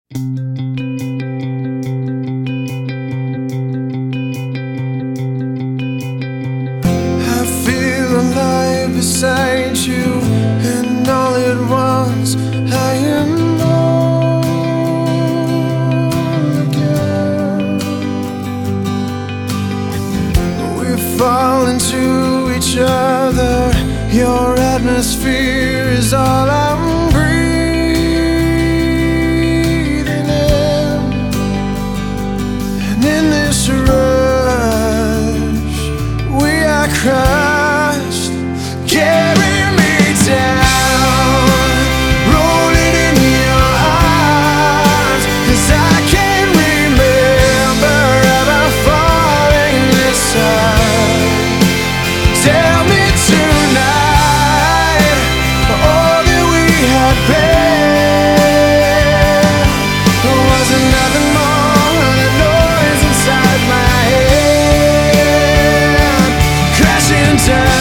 I feel alive beside you, and all at once I am whole again. We fall into each other. Your atmosphere is all I'm breathing in. And in this rush, we are crushed. Carry me down, rolling in your arms, 'cause I can't remember ever falling this hard. Tell me tonight, all that we had been wasn't nothing more than noise inside my head. Crashing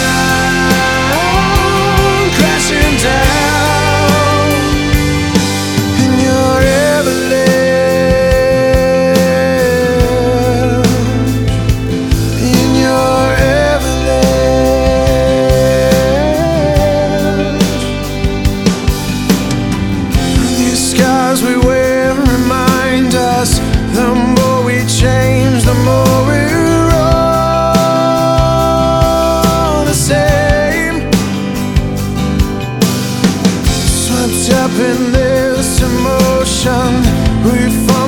down, crashing down, and you're avalanche, and you're avalanche. These scars we wear remind us, the more we change, the more we're all the same. Swept up in this emotion, we fall